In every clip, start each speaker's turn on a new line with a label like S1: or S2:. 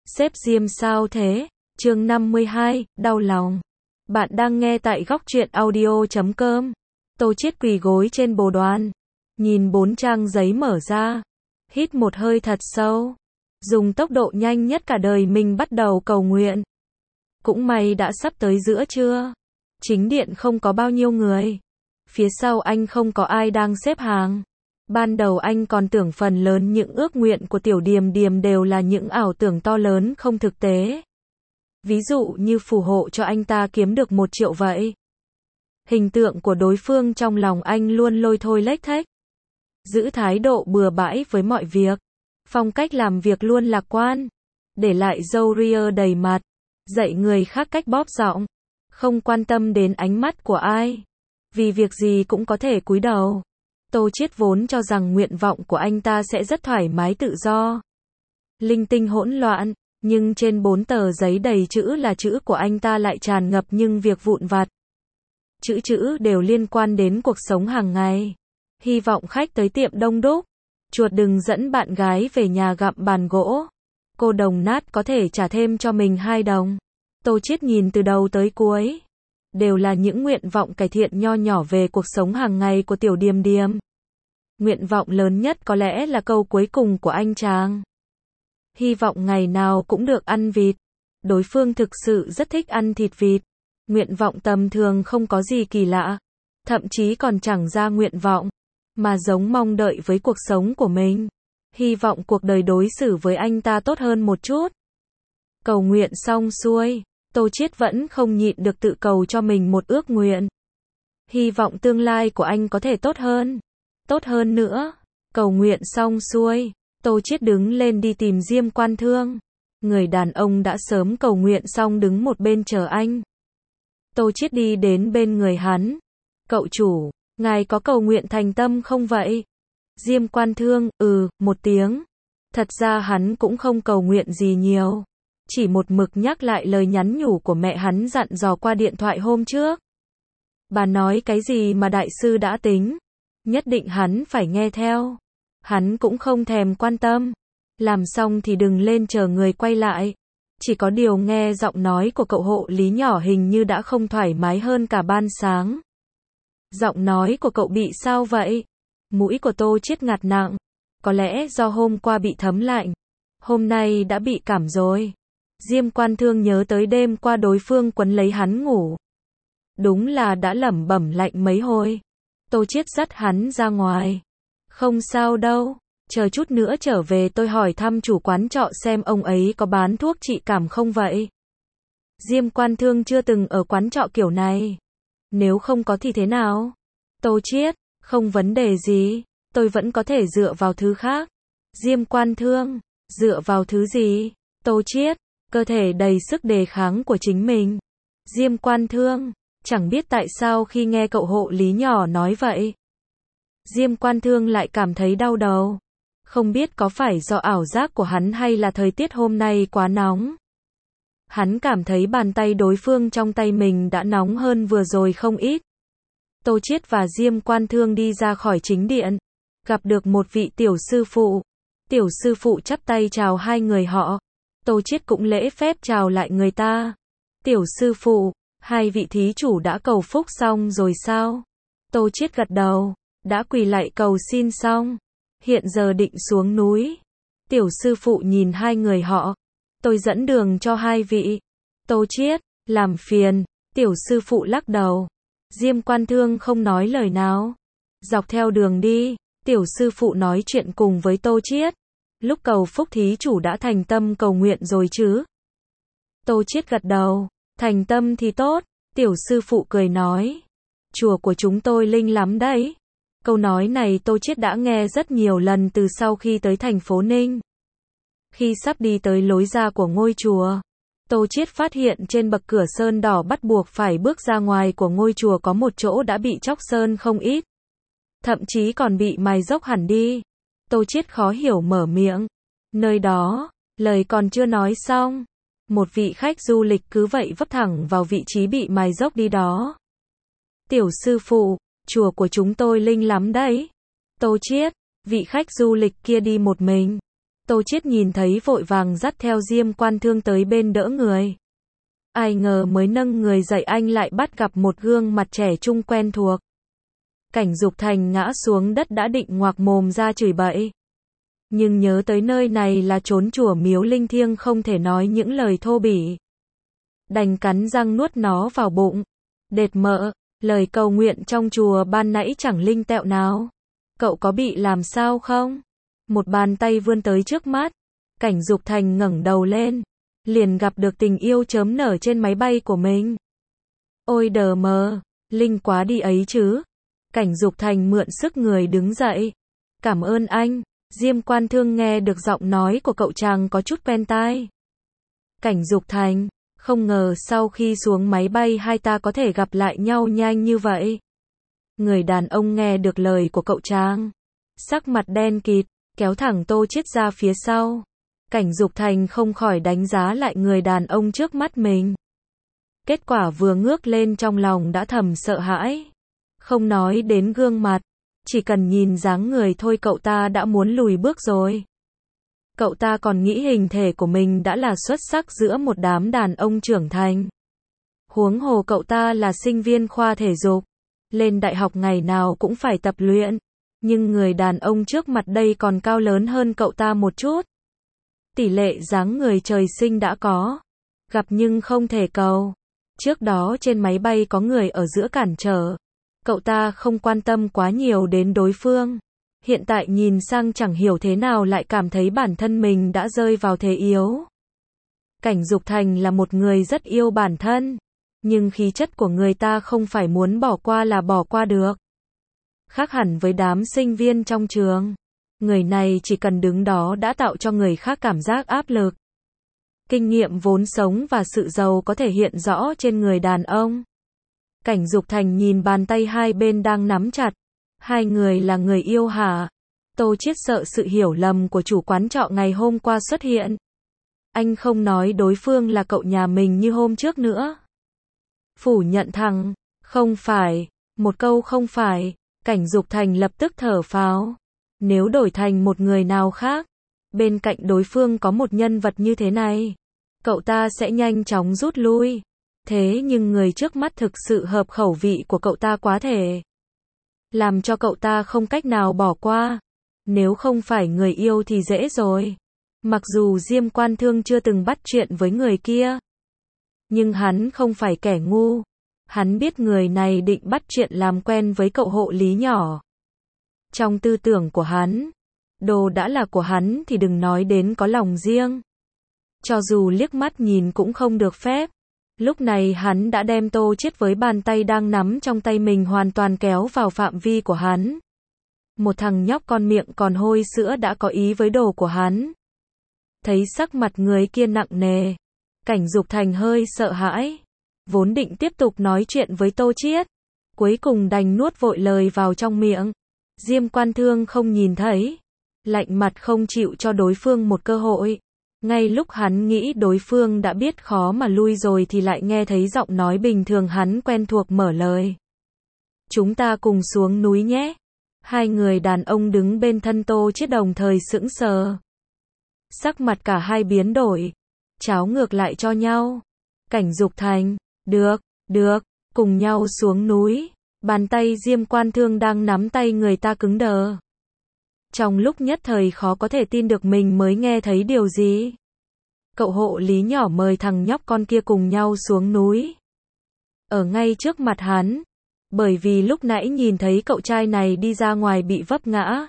S1: Sếp Diêm sao thế? Chương 52, đau lòng. Bạn đang nghe tại góc truyện audio.com. Tô Chiết quỳ gối trên bồ đoàn, nhìn 4 trang giấy mở ra, hít một hơi thật sâu, dùng tốc độ nhanh nhất cả đời mình bắt đầu cầu nguyện. Cũng may đã sắp tới giữa trưa, chính điện không có bao nhiêu người, phía sau anh không có ai đang xếp hàng. Ban đầu anh còn tưởng phần lớn những ước nguyện của Tiểu Điềm Điềm đều là những ảo tưởng to lớn không thực tế. Ví dụ như phù hộ cho anh ta kiếm được 1 triệu vậy. Hình tượng của đối phương trong lòng anh luôn lôi thôi lếch thếch. Giữ thái độ bừa bãi với mọi việc. Phong cách làm việc luôn lạc quan. Để lại râu ria đầy mặt. Dạy người khác cách bóp giọng. Không quan tâm đến ánh mắt của ai. Vì việc gì cũng có thể cúi đầu. Tô Chiết vốn cho rằng nguyện vọng của anh ta sẽ rất thoải mái tự do. Linh tinh hỗn loạn. Nhưng trên 4 tờ giấy đầy chữ là chữ của anh ta lại tràn ngập những việc vụn vặt. Chữ đều liên quan đến cuộc sống hàng ngày. Hy vọng khách tới tiệm đông đúc. Chuột đừng dẫn bạn gái về nhà gặm bàn gỗ. Cô đồng nát có thể trả thêm cho mình 2 đồng. Tô Chiết nhìn từ đầu tới cuối. Đều là những nguyện vọng cải thiện nho nhỏ về cuộc sống hàng ngày của Tiểu Điềm Điềm. Nguyện vọng lớn nhất có lẽ là câu cuối cùng của anh chàng. Hy vọng ngày nào cũng được ăn vịt. Đối phương thực sự rất thích ăn thịt vịt. Nguyện vọng tầm thường không có gì kỳ lạ. Thậm chí còn chẳng ra nguyện vọng. Mà giống mong đợi với cuộc sống của mình. Hy vọng cuộc đời đối xử với anh ta tốt hơn một chút. Cầu nguyện xong xuôi. Tô Chiết vẫn không nhịn được tự cầu cho mình một ước nguyện. Hy vọng tương lai của anh có thể tốt hơn. Tốt hơn nữa. Cầu nguyện xong xuôi. Tô Chiết đứng lên đi tìm Diêm Quan Thương. Người đàn ông đã sớm cầu nguyện xong đứng một bên chờ anh. Tô Chiết đi đến bên người hắn. Cậu chủ, ngài có cầu nguyện thành tâm không vậy? Diêm Quan Thương, một tiếng. Thật ra hắn cũng không cầu nguyện gì nhiều. Chỉ một mực nhắc lại lời nhắn nhủ của mẹ hắn dặn dò qua điện thoại hôm trước. Bà nói cái gì mà đại sư đã tính. Nhất định hắn phải nghe theo. Hắn cũng không thèm quan tâm. Làm xong thì đừng lên chờ người quay lại. Chỉ có điều nghe giọng nói của cậu hộ lý nhỏ hình như đã không thoải mái hơn cả ban sáng. Giọng nói của cậu bị sao vậy? Mũi của Tô Chiết ngạt nặng. Có lẽ do hôm qua bị thấm lạnh. Hôm nay đã bị cảm rồi. Diêm Quan Thương nhớ tới đêm qua đối phương quấn lấy hắn ngủ. Đúng là đã lẩm bẩm lạnh mấy hồi. Tô Chiết dắt hắn ra ngoài. Không sao đâu, chờ chút nữa trở về tôi hỏi thăm chủ quán trọ xem ông ấy có bán thuốc trị cảm không vậy. Diêm Quan Thương chưa từng ở quán trọ kiểu này. Nếu không có thì thế nào? Tô Chiết, không vấn đề gì, tôi vẫn có thể dựa vào thứ khác. Diêm Quan Thương, dựa vào thứ gì? Tô Chiết, cơ thể đầy sức đề kháng của chính mình. Diêm Quan Thương, chẳng biết tại sao khi nghe cậu hộ lý nhỏ nói vậy. Diêm Quan Thương lại cảm thấy đau đầu. Không biết có phải do ảo giác của hắn hay là thời tiết hôm nay quá nóng. Hắn cảm thấy bàn tay đối phương trong tay mình đã nóng hơn vừa rồi không ít. Tô Chiết và Diêm Quan Thương đi ra khỏi chính điện. Gặp được một vị tiểu sư phụ. Tiểu sư phụ chắp tay chào hai người họ. Tô Chiết cũng lễ phép chào lại người ta. Tiểu sư phụ, hai vị thí chủ đã cầu phúc xong rồi sao? Tô Chiết gật đầu. Đã quỳ lạy cầu xin xong. Hiện giờ định xuống núi. Tiểu sư phụ nhìn hai người họ. Tôi dẫn đường cho hai vị. Tô Chiết, làm phiền. Tiểu sư phụ lắc đầu. Diêm Quan Thương không nói lời nào. Dọc theo đường đi, tiểu sư phụ nói chuyện cùng với Tô Chiết. Lúc cầu phúc thí chủ đã thành tâm cầu nguyện rồi chứ? Tô Chiết gật đầu. Thành tâm thì tốt. Tiểu sư phụ cười nói. Chùa của chúng tôi linh lắm đấy. Câu nói này Tô Chiết đã nghe rất nhiều lần từ sau khi tới thành phố Ninh. Khi sắp đi tới lối ra của ngôi chùa, Tô Chiết phát hiện trên bậc cửa sơn đỏ bắt buộc phải bước ra ngoài của ngôi chùa có một chỗ đã bị chóc sơn không ít. Thậm chí còn bị mài dốc hẳn đi. Tô Chiết khó hiểu mở miệng. Nơi đó, lời còn chưa nói xong. Một vị khách du lịch cứ vậy vấp thẳng vào vị trí bị mài dốc đi đó. Tiểu sư phụ, chùa của chúng tôi linh lắm đấy. Tô Chiết, vị khách du lịch kia đi một mình. Tô Chiết nhìn thấy vội vàng dắt theo Diêm Quan Thương tới bên đỡ người. Ai ngờ mới nâng người dậy anh lại bắt gặp một gương mặt trẻ trung quen thuộc. Cảnh Dục Thành ngã xuống đất đã định ngoạc mồm ra chửi bậy. Nhưng nhớ tới nơi này là trốn chùa miếu linh thiêng không thể nói những lời thô bỉ. Đành cắn răng nuốt nó vào bụng. Đệt mợ, lời cầu nguyện trong chùa ban nãy chẳng linh tẹo nào. Cậu có bị làm sao không? Một bàn tay vươn tới trước mắt. Cảnh Dục Thành ngẩng đầu lên. Liền gặp được tình yêu chớm nở trên máy bay của mình. Ôi đờ mờ, linh quá đi ấy chứ. Cảnh Dục Thành mượn sức người đứng dậy. Cảm ơn anh. Diêm Quan Thương nghe được giọng nói của cậu chàng có chút quen tai. Cảnh Dục Thành, không ngờ sau khi xuống máy bay hai ta có thể gặp lại nhau nhanh như vậy. Người đàn ông nghe được lời của cậu chàng. Sắc mặt đen kịt, kéo thẳng Tô Chiết ra phía sau. Cảnh Dục Thành không khỏi đánh giá lại người đàn ông trước mắt mình. Kết quả vừa ngước lên trong lòng đã thầm sợ hãi. Không nói đến gương mặt, chỉ cần nhìn dáng người thôi cậu ta đã muốn lùi bước rồi. Cậu ta còn nghĩ hình thể của mình đã là xuất sắc giữa một đám đàn ông trưởng thành. Huống hồ cậu ta là sinh viên khoa thể dục, lên đại học ngày nào cũng phải tập luyện. Nhưng người đàn ông trước mặt đây còn cao lớn hơn cậu ta một chút. Tỷ lệ dáng người trời sinh đã có, gặp nhưng không thể cầu. Trước đó trên máy bay có người ở giữa cản trở. Cậu ta không quan tâm quá nhiều đến đối phương. Hiện tại nhìn sang chẳng hiểu thế nào lại cảm thấy bản thân mình đã rơi vào thế yếu. Cảnh Dục Thành là một người rất yêu bản thân. Nhưng khí chất của người ta không phải muốn bỏ qua là bỏ qua được. Khác hẳn với đám sinh viên trong trường. Người này chỉ cần đứng đó đã tạo cho người khác cảm giác áp lực. Kinh nghiệm vốn sống và sự giàu có thể hiện rõ trên người đàn ông. Cảnh Dục Thành nhìn bàn tay hai bên đang nắm chặt. Hai người là người yêu hả? Tô Chiết sợ sự hiểu lầm của chủ quán trọ ngày hôm qua xuất hiện. Anh không nói đối phương là cậu nhà mình như hôm trước nữa. Phủ nhận thẳng, không phải, một câu không phải, Cảnh Dục Thành lập tức thở phào. Nếu đổi thành một người nào khác, bên cạnh đối phương có một nhân vật như thế này, cậu ta sẽ nhanh chóng rút lui. Thế nhưng người trước mắt thực sự hợp khẩu vị của cậu ta quá thể. Làm cho cậu ta không cách nào bỏ qua. Nếu không phải người yêu thì dễ rồi. Mặc dù Diêm Quan Thương chưa từng bắt chuyện với người kia. Nhưng hắn không phải kẻ ngu. Hắn biết người này định bắt chuyện làm quen với cậu hộ lý nhỏ. Trong tư tưởng của hắn, đồ đã là của hắn thì đừng nói đến có lòng riêng. Cho dù liếc mắt nhìn cũng không được phép. Lúc này hắn đã đem Tô Chiết với bàn tay đang nắm trong tay mình hoàn toàn kéo vào phạm vi của hắn. Một thằng nhóc con miệng còn hôi sữa đã có ý với đồ của hắn. Thấy sắc mặt người kia nặng nề, Cảnh Dục Thành hơi sợ hãi. Vốn định tiếp tục nói chuyện với Tô Chiết, cuối cùng đành nuốt vội lời vào trong miệng. Diêm Quan Thương không nhìn thấy, lạnh mặt không chịu cho đối phương một cơ hội. Ngay lúc hắn nghĩ đối phương đã biết khó mà lui rồi thì lại nghe thấy giọng nói bình thường hắn quen thuộc mở lời. Chúng ta cùng xuống núi nhé. Hai người đàn ông đứng bên thân Tô Chiết đồng thời sững sờ. Sắc mặt cả hai biến đổi, cháo ngược lại cho nhau. Cảnh Dục Thành, được, cùng nhau xuống núi. Bàn tay Diêm Quan Thương đang nắm tay người ta cứng đờ. Trong lúc nhất thời khó có thể tin được mình mới nghe thấy điều gì. Cậu hộ lý nhỏ mời thằng nhóc con kia cùng nhau xuống núi. Ở ngay trước mặt hắn. Bởi vì lúc nãy nhìn thấy cậu trai này đi ra ngoài bị vấp ngã.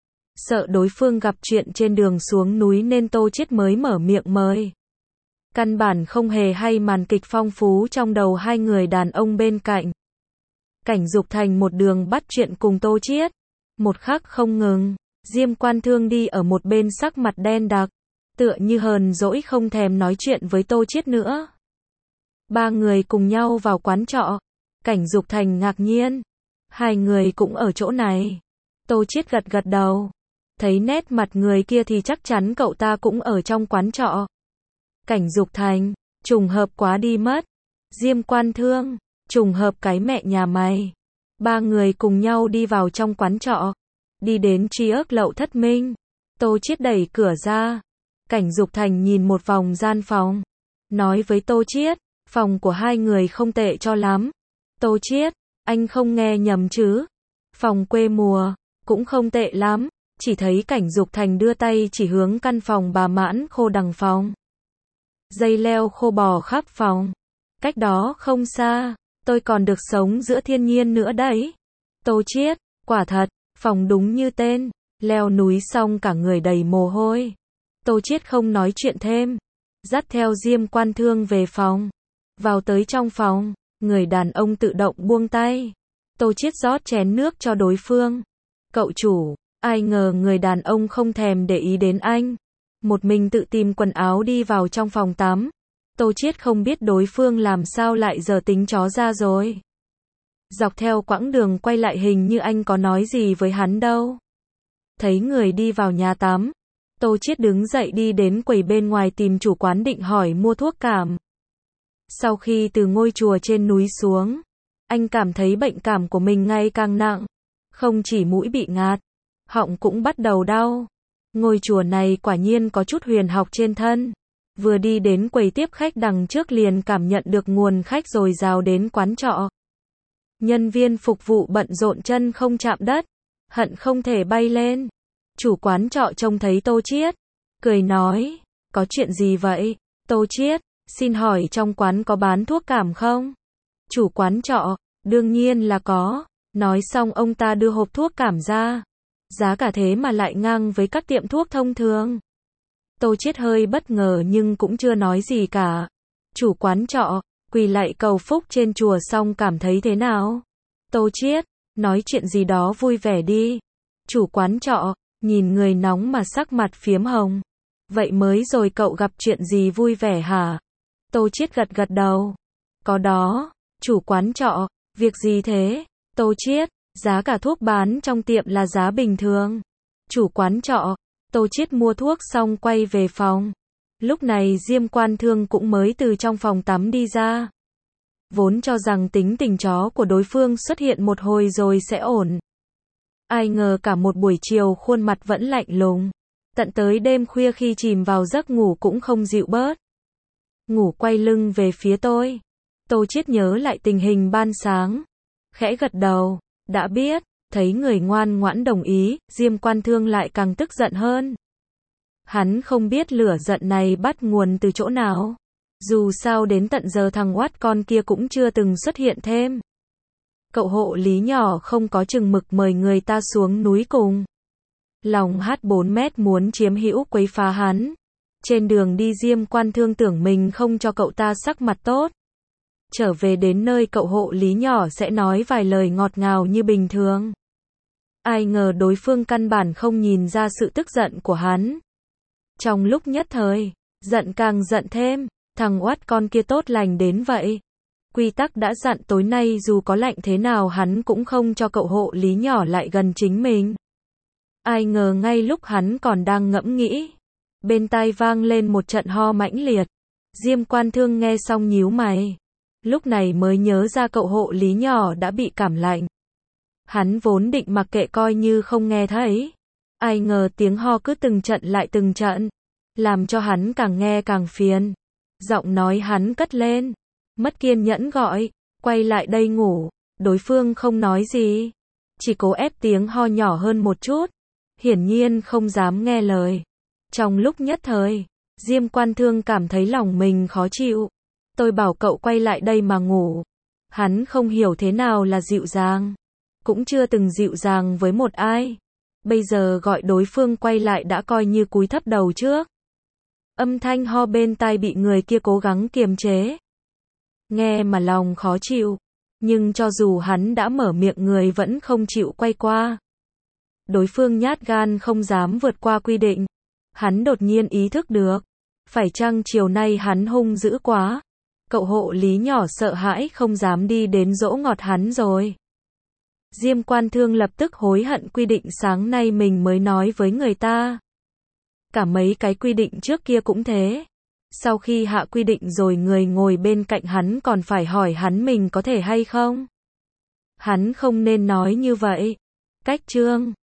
S1: Sợ đối phương gặp chuyện trên đường xuống núi nên Tô Chiết mới mở miệng mời. Căn bản không hề hay màn kịch phong phú trong đầu hai người đàn ông bên cạnh. Cảnh Dục Thành một đường bắt chuyện cùng Tô Chiết. Một khắc không ngừng. Diêm Quan Thương đi ở một bên sắc mặt đen đặc. Tựa như hờn dỗi không thèm nói chuyện với Tô Chiết nữa. Ba người cùng nhau vào quán trọ. Cảnh Dục Thành ngạc nhiên. Hai người cũng ở chỗ này. Tô Chiết gật gật đầu. Thấy nét mặt người kia thì chắc chắn cậu ta cũng ở trong quán trọ. Cảnh Dục Thành, trùng hợp quá đi mất. Diêm Quan Thương, trùng hợp cái mẹ nhà mày. Ba người cùng nhau đi vào trong quán trọ. Đi đến Tri Ức Lậu Thất Minh. Tô Chiết đẩy cửa ra. Cảnh Dục Thành nhìn một vòng gian phòng. Nói với Tô Chiết, phòng của hai người không tệ cho lắm. Tô Chiết, anh không nghe nhầm chứ? Phòng quê mùa, cũng không tệ lắm. Chỉ thấy Cảnh Dục Thành đưa tay chỉ hướng căn phòng bà Mãn Khô đằng phòng. Dây leo khô bò khắp phòng. Cách đó không xa, tôi còn được sống giữa thiên nhiên nữa đấy. Tô Chiết, quả thật, phòng đúng như tên. Leo núi xong cả người đầy mồ hôi. Tô Chiết không nói chuyện thêm. Dắt theo Diêm Quan Thương về phòng. Vào tới trong phòng, người đàn ông tự động buông tay. Tô Chiết rót chén nước cho đối phương. Cậu chủ, ai ngờ người đàn ông không thèm để ý đến anh. Một mình tự tìm quần áo đi vào trong phòng tắm. Tô Chiết không biết đối phương làm sao lại giờ tính chó ra rồi. Dọc theo quãng đường quay lại hình như anh có nói gì với hắn đâu. Thấy người đi vào nhà tắm, Tô Chiết đứng dậy đi đến quầy bên ngoài tìm chủ quán định hỏi mua thuốc cảm. Sau khi từ ngôi chùa trên núi xuống, anh cảm thấy bệnh cảm của mình ngày càng nặng. Không chỉ mũi bị ngạt, họng cũng bắt đầu đau. Ngôi chùa này quả nhiên có chút huyền học trên thân. Vừa đi đến quầy tiếp khách đằng trước liền cảm nhận được nguồn khách dồi dào đến quán trọ. Nhân viên phục vụ bận rộn chân không chạm đất, hận không thể bay lên. Chủ quán trọ trông thấy Tô Chiết, cười nói, có chuyện gì vậy? Tô Chiết, xin hỏi trong quán có bán thuốc cảm không? Chủ quán trọ, đương nhiên là có. Nói xong ông ta đưa hộp thuốc cảm ra. Giá cả thế mà lại ngang với các tiệm thuốc thông thường. Tô Chiết hơi bất ngờ nhưng cũng chưa nói gì cả. Chủ quán trọ, quỳ lạy cầu phúc trên chùa xong cảm thấy thế nào? Tô Chiết, nói chuyện gì đó vui vẻ đi. Chủ quán trọ, nhìn người nóng mà sắc mặt phiếm hồng. Vậy mới rồi cậu gặp chuyện gì vui vẻ hả? Tô Chiết gật gật đầu. Có đó. Chủ quán trọ, việc gì thế? Tô Chiết, giá cả thuốc bán trong tiệm là giá bình thường. Chủ quán trọ, Tô Chiết mua thuốc xong quay về phòng. Lúc này Diêm Quan Thương cũng mới từ trong phòng tắm đi ra. Vốn cho rằng tính tình chó của đối phương xuất hiện một hồi rồi sẽ ổn. Ai ngờ cả một buổi chiều khuôn mặt vẫn lạnh lùng. Tận tới đêm khuya khi chìm vào giấc ngủ cũng không dịu bớt. Ngủ quay lưng về phía tôi. Tô Chiết nhớ lại tình hình ban sáng. Khẽ gật đầu, đã biết. Thấy người ngoan ngoãn đồng ý, Diêm Quan Thương lại càng tức giận hơn. Hắn không biết lửa giận này bắt nguồn từ chỗ nào. Dù sao đến tận giờ thằng oát con kia cũng chưa từng xuất hiện thêm. Cậu hộ lý nhỏ không có chừng mực mời người ta xuống núi cùng. Lòng hát 4 mét muốn chiếm hữu quấy phá hắn. Trên đường đi Diêm Quan Thương tưởng mình không cho cậu ta sắc mặt tốt. Trở về đến nơi cậu hộ lý nhỏ sẽ nói vài lời ngọt ngào như bình thường. Ai ngờ đối phương căn bản không nhìn ra sự tức giận của hắn. Trong lúc nhất thời, giận càng giận thêm, thằng oát con kia tốt lành đến vậy. Quy tắc đã dặn tối nay dù có lạnh thế nào hắn cũng không cho cậu hộ lý nhỏ lại gần chính mình. Ai ngờ ngay lúc hắn còn đang ngẫm nghĩ, bên tai vang lên một trận ho mãnh liệt. Diêm Quan Thương nghe xong nhíu mày. Lúc này mới nhớ ra cậu hộ lý nhỏ đã bị cảm lạnh. Hắn vốn định mặc kệ coi như không nghe thấy. Ai ngờ tiếng ho cứ từng trận lại từng trận. Làm cho hắn càng nghe càng phiền. Giọng nói hắn cất lên. Mất kiên nhẫn gọi. Quay lại đây ngủ. Đối phương không nói gì. Chỉ cố ép tiếng ho nhỏ hơn một chút. Hiển nhiên không dám nghe lời. Trong lúc nhất thời, Diêm Quan Thương cảm thấy lòng mình khó chịu. Tôi bảo cậu quay lại đây mà ngủ. Hắn không hiểu thế nào là dịu dàng. Cũng chưa từng dịu dàng với một ai. Bây giờ gọi đối phương quay lại đã coi như cúi thấp đầu trước. Âm thanh ho bên tai bị người kia cố gắng kiềm chế. Nghe mà lòng khó chịu. Nhưng cho dù hắn đã mở miệng người vẫn không chịu quay qua. Đối phương nhát gan không dám vượt qua quy định. Hắn đột nhiên ý thức được. Phải chăng chiều nay hắn hung dữ quá. Cậu hộ lý nhỏ sợ hãi không dám đi đến dỗ ngọt hắn rồi. Diêm Quan Thương lập tức hối hận quy định sáng nay mình mới nói với người ta. Cả mấy cái quy định trước kia cũng thế. Sau khi hạ quy định rồi người ngồi bên cạnh hắn còn phải hỏi hắn mình có thể hay không. Hắn không nên nói như vậy. Cách chương